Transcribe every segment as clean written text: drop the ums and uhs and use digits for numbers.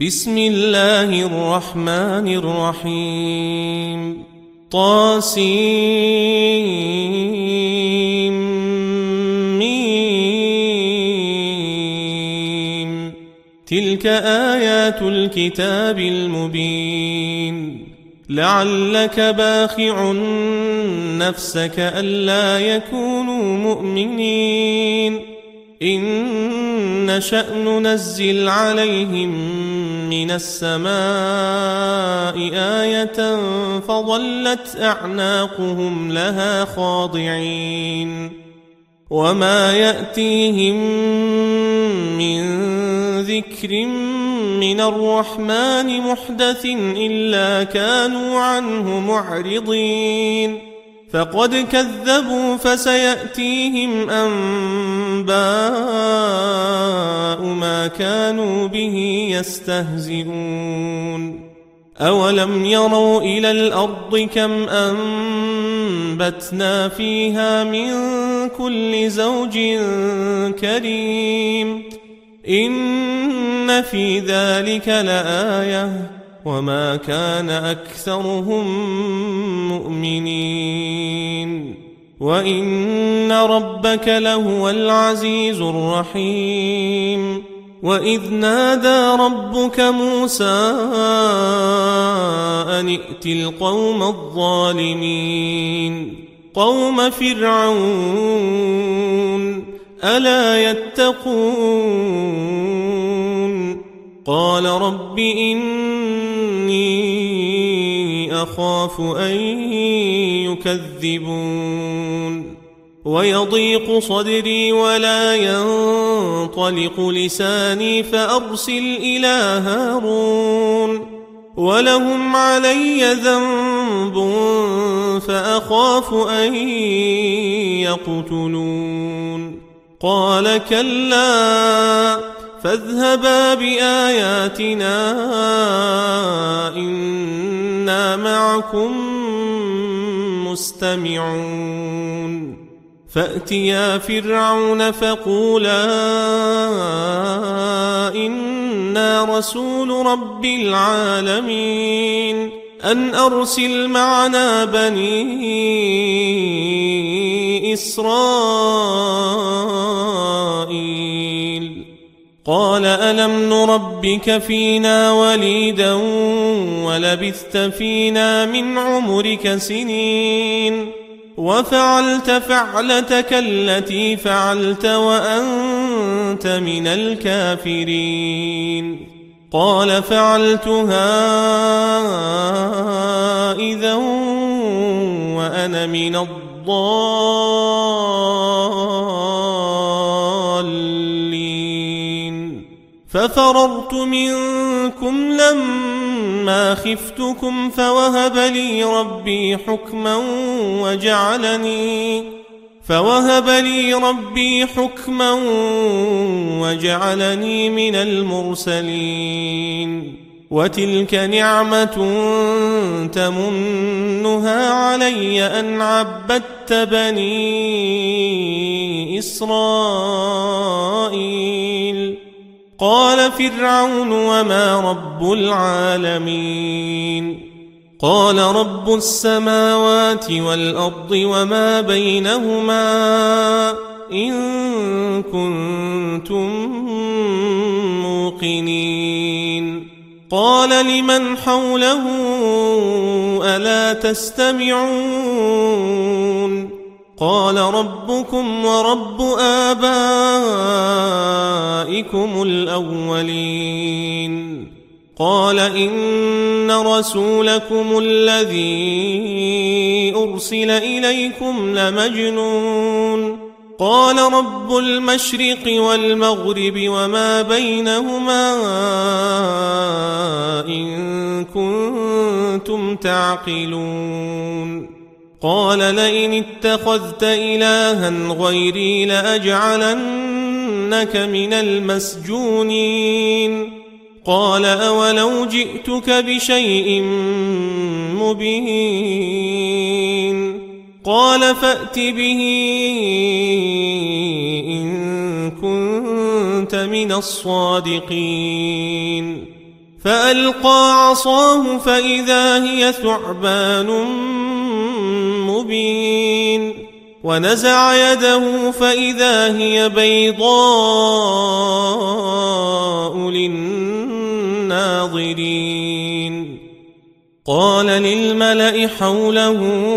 بسم الله الرحمن الرحيم طاسيم تلك آيات الكتاب المبين لعلك باخع نفسك ألا يكونوا مؤمنين إن نشأ ننزل عليهم من السماء آية فظلت أعناقهم لها خاضعين وما يأتيهم من ذكر من الرحمن محدث إلا كانوا عنه معرضين فقد كذبوا فسيأتيهم أنباء ما كانوا به يستهزئون أولم يروا إلى الأرض كم أنبتنا فيها من كل زوج كريم إن في ذلك لآية وما كان أكثرهم مؤمنين وإن ربك لهو العزيز الرحيم وإذ نادى ربك موسى أن ائت القوم الظالمين قوم فرعون ألا يتقون قال رب إني أخاف أن يكذبون ويضيق صدري ولا ينطلق لساني فأرسل إلى هارون ولهم علي ذنب فأخاف أن يقتلون قال كلا فاذهبا بآياتنا إنا معكم مستمعون فأتيا فرعون فقولا إنا رسول رب العالمين أن أرسل معنا بني إسرائيل قال ألم نربك فينا وليدا ولبثت فينا من عمرك سنين وفعلت فعلتك التي فعلت وأنت من الكافرين قال فعلتها إذا وأنا من الضالين ففررت منكم لما خفتكم فوهب لي ربي حكما وجعلني من المرسلين وتلك نعمة تمنها علي أن عبدت بني إسرائيل قال فرعون وما رب العالمين قال رب السماوات والأرض وما بينهما إن كنتم موقنين قال لمن حوله ألا تستمعون قال ربكم ورب آبائكم الأولين قال إن رسولكم الذي أرسل إليكم لمجنون قال رب المشرق والمغرب وما بينهما إن كنتم تعقلون قال لئن اتخذت إلها غيري لأجعلنك من المسجونين قال أولو جئتك بشيء مبين قال فأت به إن كنت من الصادقين فألقى عصاه فإذا هي ثعبان مبين ونزع يده فإذا هي بيضاء للناظرين قال للملأ حوله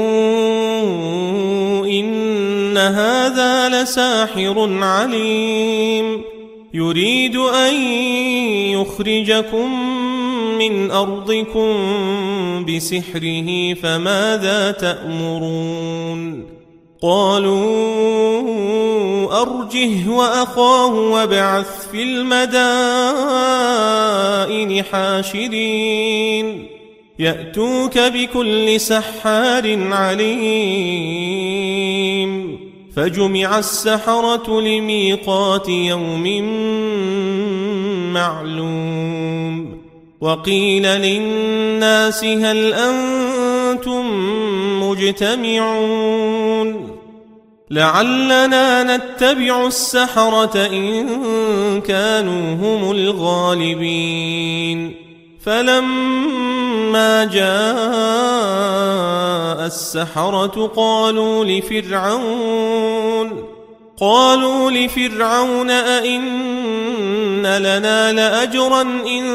إن هذا لساحر عليم يريد أن يخرجكم من أرضكم بسحره فماذا تأمرون قالوا أرجه وأخاه وابعث في المدائن حاشرين يأتوك بكل سحار عليم فجمع السحرة لميقات يوم معلوم وقيل للناس هل أنتم مجتمعون لعلنا نتبع السحرة إن كانوا هم الغالبين فلما جاء السحرة قالوا لفرعون أئن لنا لأجرا إن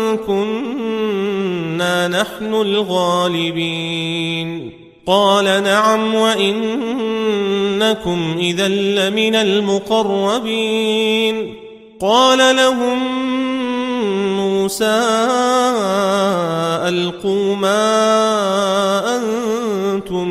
كنا نحن الغالبين قال نعم وإنكم إذا لمن المقربين قال لهم موسى ألقوا ما أنتم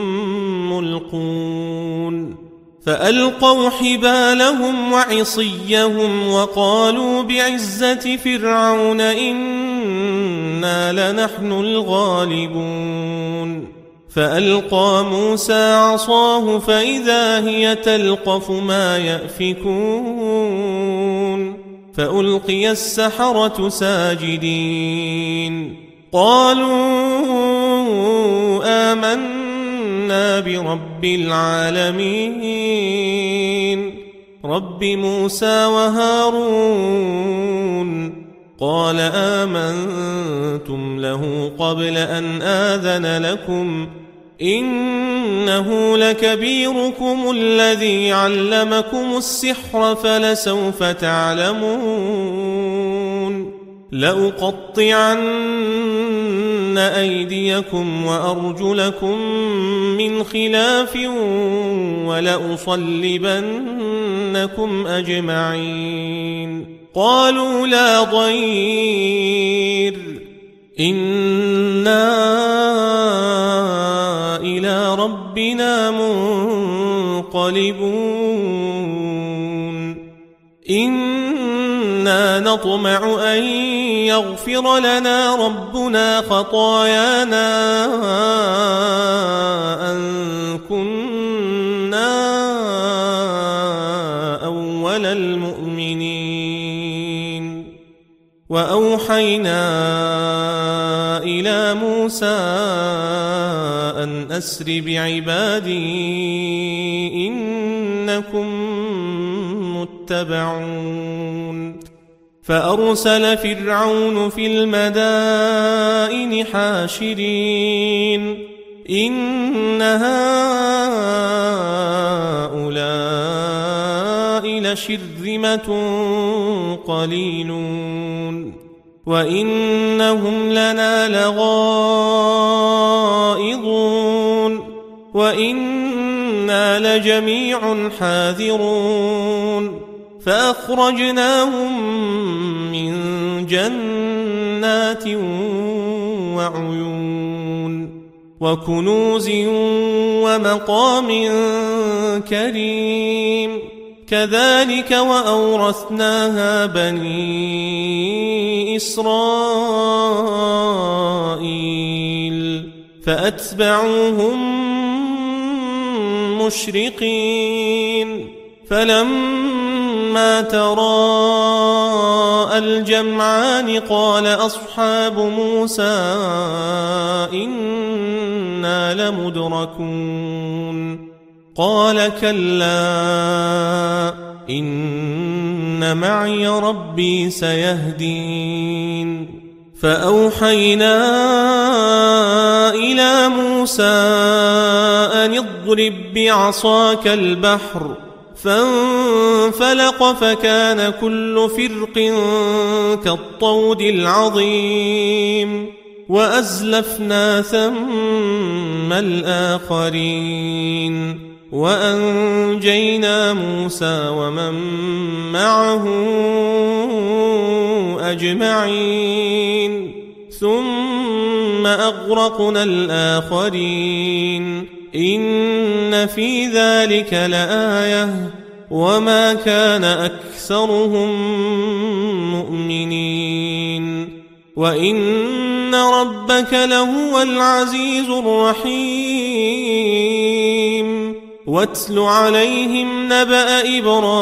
ملقون فألقوا حبالهم وعصيهم وقالوا بعزة فرعون إنا لنحن الغالبون فألقى موسى عصاه فإذا هي تلقف ما يأفكون فألقي السحرة ساجدين قالوا آمنا برب العالمين رب موسى وهارون قال آمنتم له قبل أن آذن لكم إنه لكبيركم الذي علمكم السحر فلسوف تعلمون لأقطعن أيديكم وأرجلكم من خلاف ولأصلبنكم أجمعين قالوا لا ضير إنا إلى ربنا منقلبون إنا نطمع أن يغفر لنا ربنا خطايانا أن كنا أول المؤمنين وأوحينا إلى موسى أن أسر بعبادي إنكم متبعون فأرسل فرعون في المدائن حاشرين إن هؤلاء لشرذمة قليلون وإنهم لنا لغائظون وإنا لجميع حاذرون فأخرجناهم من جنات وعيون وكنوز ومقام كريم كذلك وأورثناها بني إسرائيل فأتبعوهم مشرقين فلما تراءى الجمعان قال أصحاب موسى إنا لمدركون قال كلا إن معي ربي سيهدين فأوحينا إلى موسى أن اضرب بعصاك البحر فانفلق فكان كل فرق كالطود العظيم وأزلفنا ثم الآخرين وأنجينا موسى ومن معه أجمعين ثم أغرقنا الآخرين إن في ذلك لآية وما كان أكثرهم مؤمنين وإن ربك لهو العزيز الرحيم واتل عليهم نبأ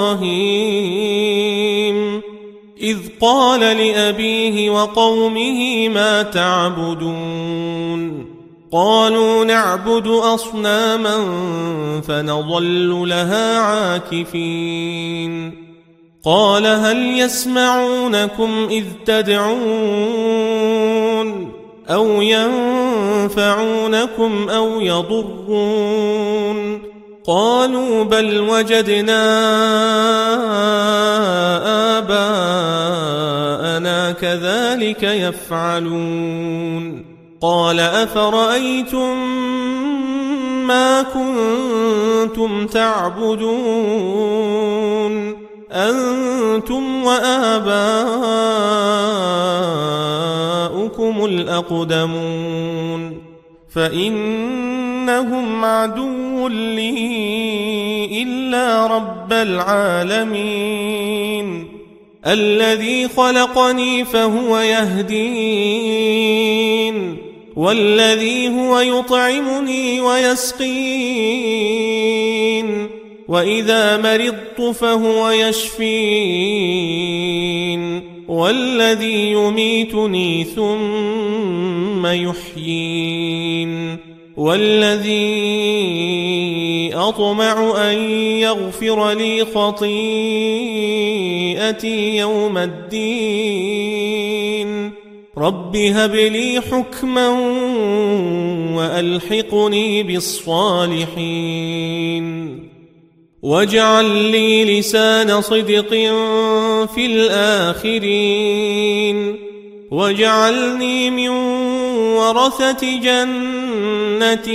إبراهيم إذ قال لأبيه وقومه ما تعبدون قالوا نعبد أصناما فنظل لها عاكفين قال هل يسمعونكم إذ تدعون أو ينفعونكم أو يضرون قالوا بل وجدنا آباءنا كذلك يفعلون قال أفرأيتم ما كنتم تعبدون أنتم وآباؤكم الأقدمون فإنهم عدو لي إلا رب العالمين الذي خلقني فهو يهدين والذي هو يطعمني ويسقين وإذا مرضت فهو يشفين والذي يميتني ثم يحيين والذي أطمع أن يغفر لي خطيئتي يوم الدين رب هب لي حكما وألحقني بالصالحين واجعل لي لسان صدق في الآخرين واجعلني من ورثة جنة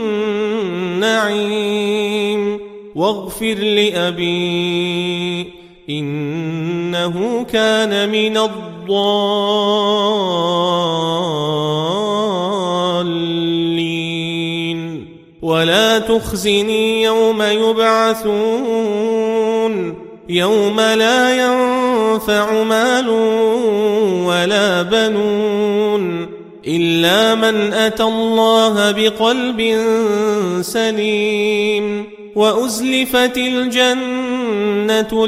النعيم واغفر لأبي إنه كان من الضالين ولا تخزني يوم يبعثون يوم لا ينفع مال ولا بنون إلا من أتى الله بقلب سليم وأزلفت الجنة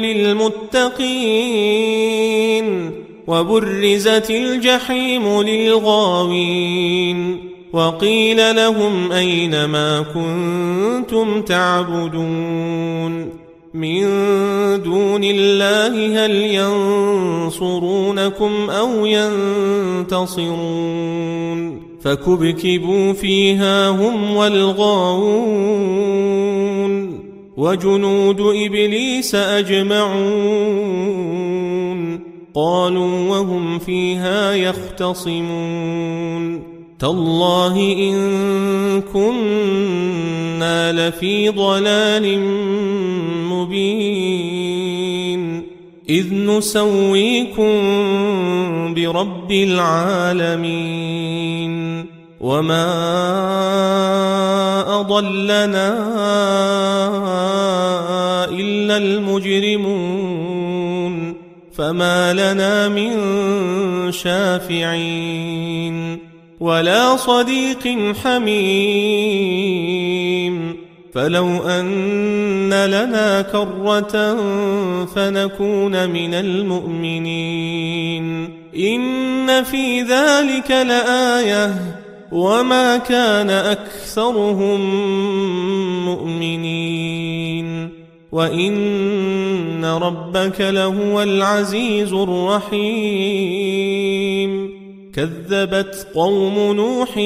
للمتقين وبرزت الجحيم للغاوين وقيل لهم أين ما كنتم تعبدون من دون الله هل ينصرونكم أو ينتصرون فكبكبوا فيها هم والغاوون وجنود إبليس أجمعون قالوا وهم فيها يختصمون تالله إن كنا لفي ضلال مبين إذ نسويكم برب العالمين وما أضلنا إلا المجرمون فما لنا من شافعين ولا صديق حميم فلو أن لنا كرة فنكون من المؤمنين إن في ذلك لآية وما كان أكثرهم مؤمنين وإن ربك لهو العزيز الرحيم كذبت قوم نوح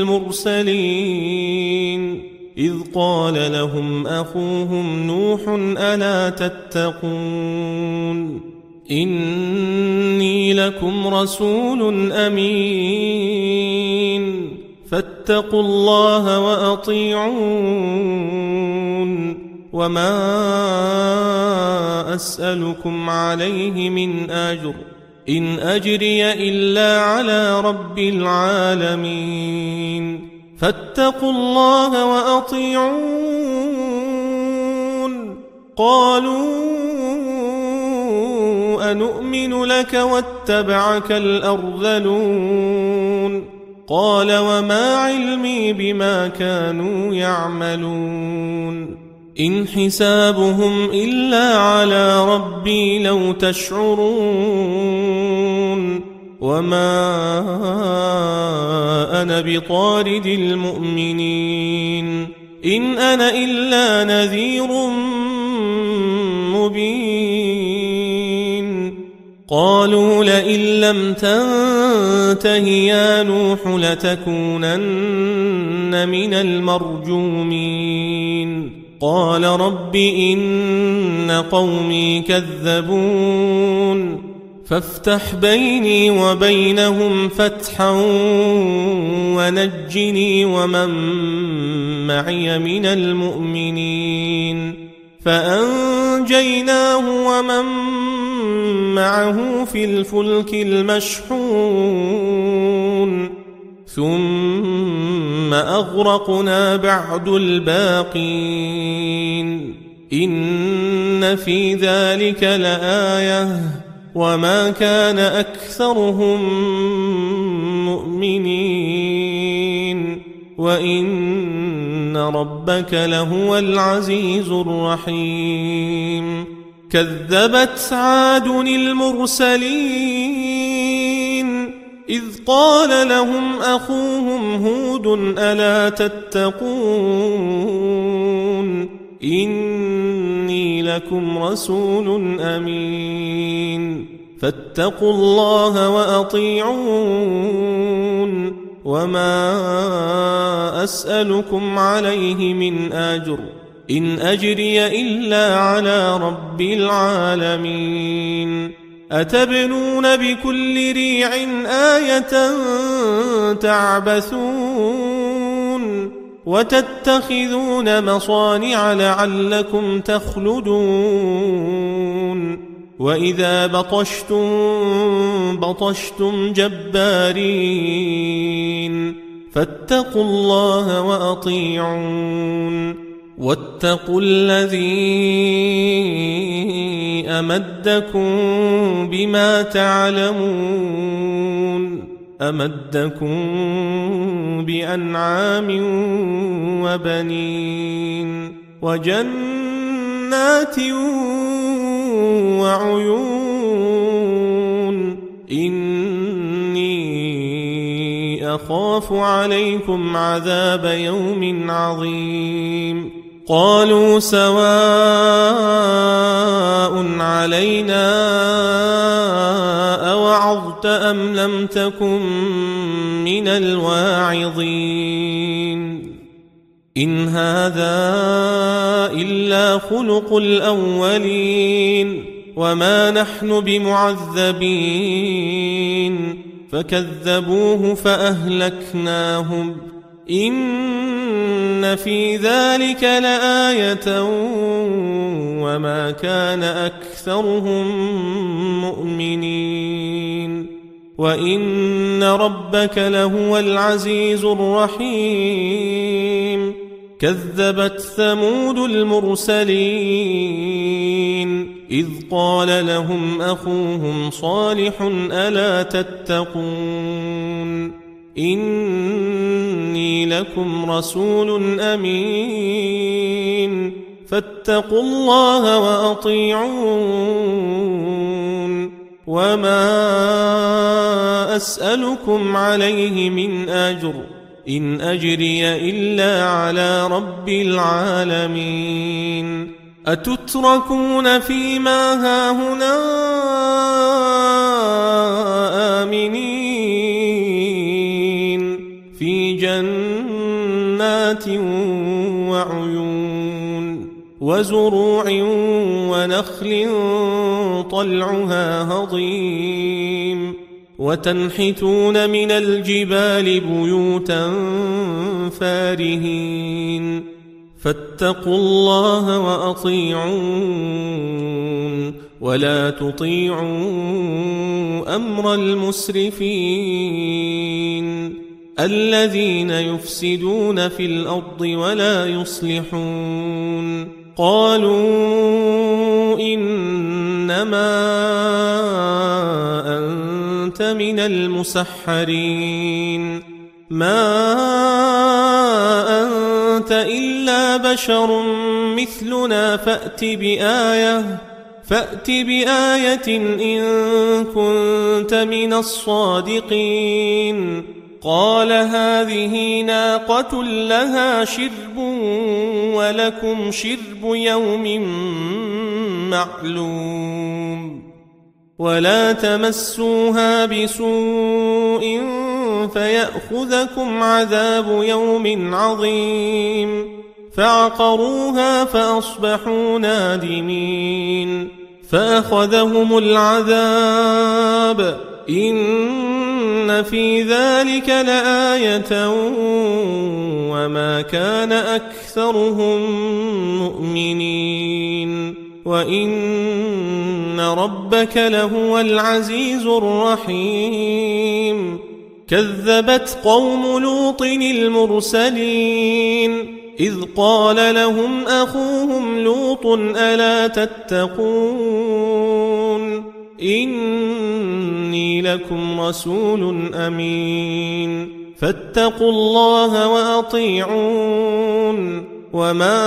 المرسلين إذ قال لهم أخوهم نوح ألا تتقون إني لكم رسول أمين فاتقوا الله وأطيعون وما أسألكم عليه من أجر إن أجري إلا على رب العالمين فاتقوا الله وأطيعون قالوا أنؤمن لك واتبعك الأرذلون قال وما علمي بما كانوا يعملون إن حسابهم إلا على ربي لو تشعرون وما أنا بطارد المؤمنين إن أنا إلا نذير مبين قالوا لئن لم تنته يا نوح لتكونن من المرجومين قال رب إن قومي كذبون فافتح بيني وبينهم فتحا ونجني ومن معي من المؤمنين فأنجيناه ومن معه في الفلك المشحون ثم أغرقنا بعد الباقين إن في ذلك لآية وما كان أكثرهم مؤمنين وإن ربك لهو العزيز الرحيم كذبت عاد المرسلين إذ قال لهم أخوهم هود ألا تتقون إني لكم رسول أمين فاتقوا الله وأطيعون وما أسألكم عليه من أجر إن أجري إلا على رب العالمين أتبنون بكل ريع آية تعبثون وتتخذون مصانع لعلكم تخلدون وإذا بطشتم جبارين فاتقوا الله وأطيعون واتقوا الذي أمدكم بما تعلمون أمدكم بأنعام وبنين وجنات وعيون إني أخاف عليكم عذاب يوم عظيم قالوا سواء علينا أوعظت أم لم تكن من الواعظين إن هذا إلا خلق الأولين وما نحن بمعذبين فكذبوه فأهلكناهم إن في ذلك لآية وما كان أكثرهم مؤمنين وإن ربك لهو العزيز الرحيم كذبت ثمود المرسلين إذ قال لهم أخوهم صالح ألا تتقون إني لكم رسول أمين فاتقوا الله وأطيعون وما أسألكم عليه من أجر إن أجري إلا على رب العالمين أتتركون فيما هاهنا آمنين جنات وعيون وزروع ونخل طلعها هضيم وتنحتون من الجبال بيوتا فارهين فاتقوا الله وأطيعون ولا تطيعوا أمر المسرفين الذين يفسدون في الأرض ولا يصلحون قالوا إنما أنت من المسحرين ما أنت إلا بشر مثلنا فأت بآية إن كنت من الصادقين قال هذه ناقة لها شرب ولكم شرب يوم معلوم ولا تمسوها بسوء فيأخذكم عذاب يوم عظيم فعقروها فأصبحوا نادمين فأخذهم العذاب إن في ذلك لآية وما كان أكثرهم مؤمنين وإن ربك لهو العزيز الرحيم كذبت قوم لوط المرسلين إذ قال لهم أخوهم لوط ألا تتقون إني لكم رسول أمين فاتقوا الله وأطيعون وما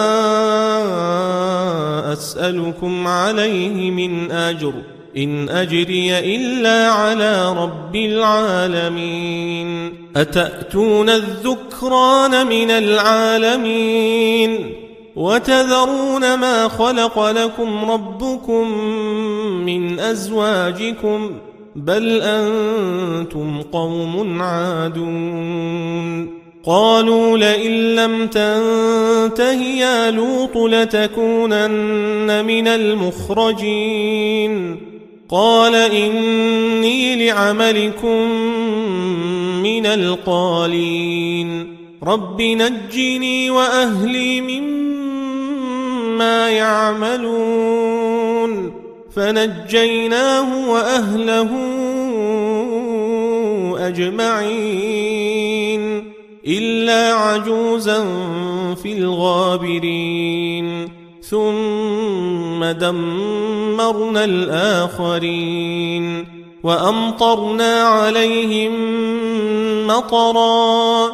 أسألكم عليه من أجر إن أجري إلا على رب العالمين أتأتون الذكران من العالمين وتذرون ما خلق لكم ربكم من أزواجكم بل أنتم قوم عادون قالوا لئن لم تنته يا لوط لتكونن من المخرجين قال إني لعملكم من القالين رب نجني وأهلي مما يعملون فنجيناه وأهله أجمعين إلا عجوزا في الغابرين ثم دمرنا الآخرين وأمطرنا عليهم مطرا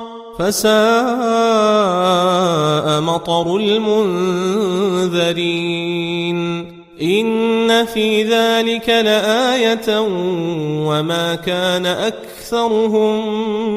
فساء مطر المنذرين إن في ذلك لآية وما كان أكثرهم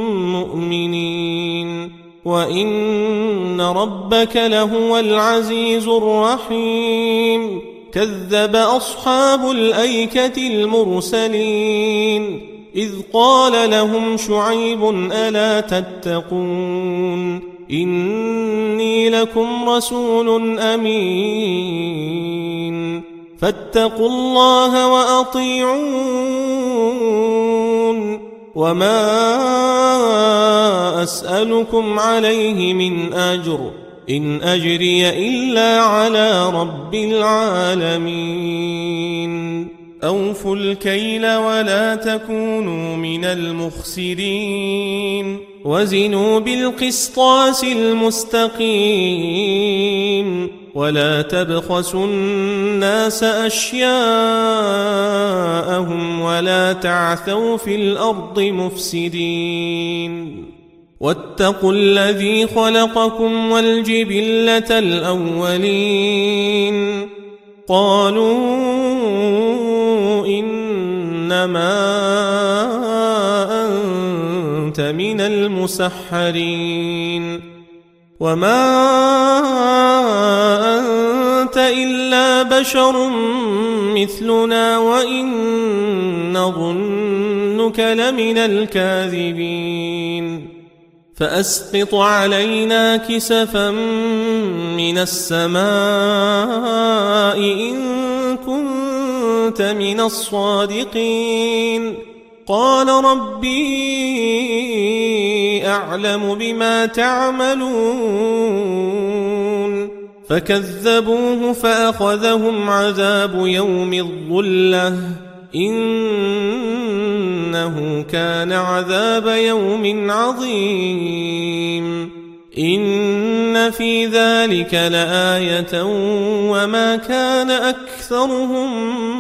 مؤمنين وإن ربك لهو العزيز الرحيم كذب أصحاب الأيكة المرسلين إذ قال لهم شعيب ألا تتقون إني لكم رسول أمين فاتقوا الله وأطيعون وما أسألكم عليه من أجر إن أجري إلا على رب العالمين أوفوا الكيل ولا تكونوا من المخسرين وزنوا بالقسطاس المستقيم ولا تبخسوا الناس أشياءهم ولا تعثوا في الأرض مفسدين واتقوا الذي خلقكم والجبلة الأولين قالوا إنما أنت من المسحرين وما أنت إلا بشر مثلنا وإن نظنك لمن الكاذبين فأسقط علينا كسفا من السماء إن كنت من الصادقين قال ربي أعلم بما تعملون فكذبوه فأخذهم عذاب يوم الظلة إنه كان عذاب يوم عظيم إن في ذلك لآية وما كان أكثرهم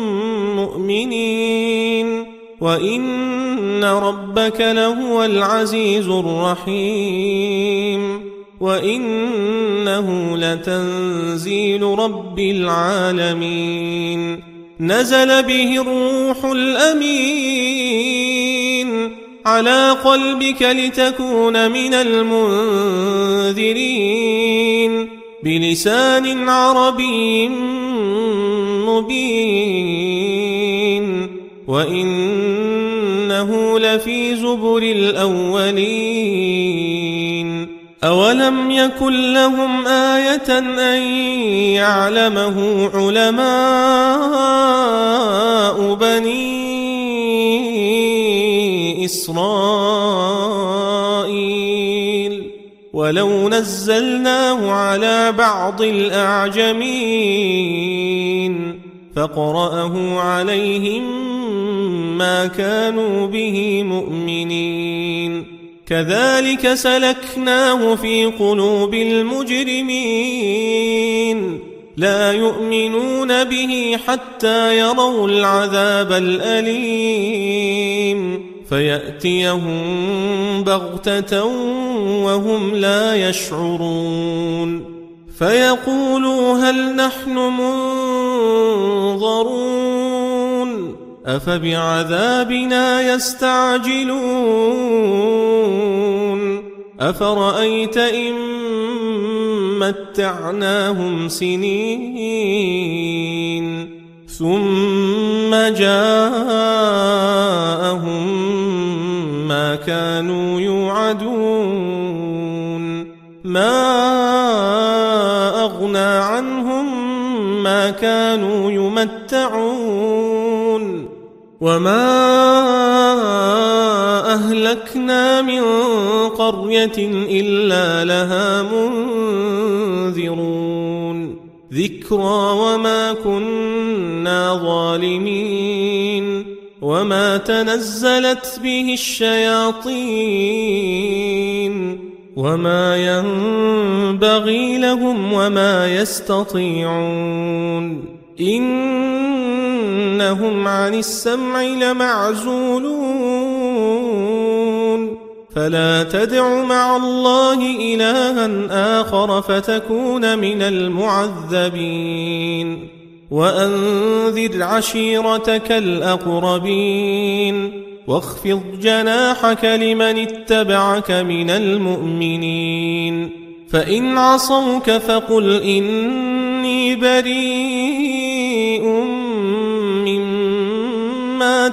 مؤمنين وإن ربك لهو العزيز الرحيم وإنه لتنزيل رب العالمين نزل به الروح الأمين على قلبك لتكون من المنذرين بلسان عربي مبين وإنه لفي زبر الأولين أولم يكن لهم آية أن يعلمه علماء بني إسرائيل ولو نزلناه على بعض الأعجمين فقرأه عليهم ما كانوا به مؤمنين كذلك سلكناه في قلوب المجرمين لا يؤمنون به حتى يروا العذاب الأليم فيأتيهم بغتة وهم لا يشعرون فيقولوا هل نحن منظرون أفبعذابنا يستعجلون أفرأيت إن متعناهم سنين ثم جاءهم ما كانوا يوعدون ما أغنى عنهم ما كانوا يمتعون وما أهلكنا من قرية إلا لها منذرون ذكرى وما كنا ظالمين وما تنزلت به الشياطين وما ينبغي لهم وما يستطيعون إنهم عن السمع لمعزولون فلا تدع مع الله إلها آخر فتكون من المعذبين وأنذر عشيرتك الأقربين واخفض جناحك لمن اتبعك من المؤمنين فإن عصوك فقل إني بريء مما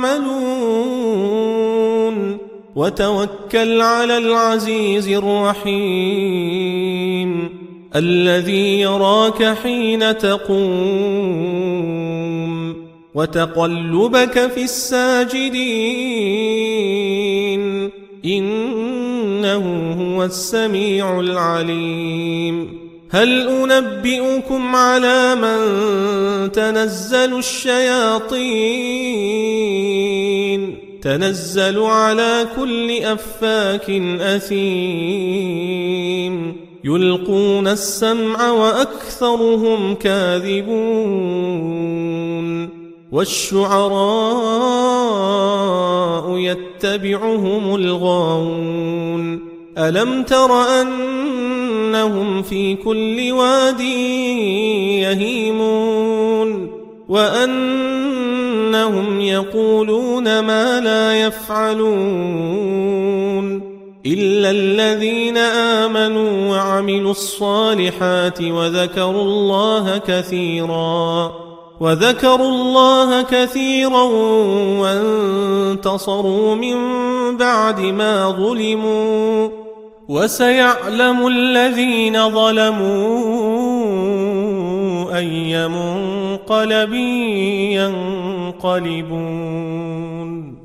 تعملون وتوكل على العزيز الرحيم الذي يراك حين تقوم وتقلبك في الساجدين إنه هو السميع العليم هل أنبئكم على من تنزل الشياطين تنزل على كل أفاك أثيم يلقون السمع وأكثرهم كاذبون والشعراء يتبعهم الغاوون ألم تر أنهم في كل واد يهيمون وأنهم يقولون ما لا يفعلون إلا الذين آمنوا وعملوا الصالحات وذكروا الله كثيرا وانتصروا من بعد ما ظلموا وسيعلم الذين ظلموا أي منقلب ينقلبون.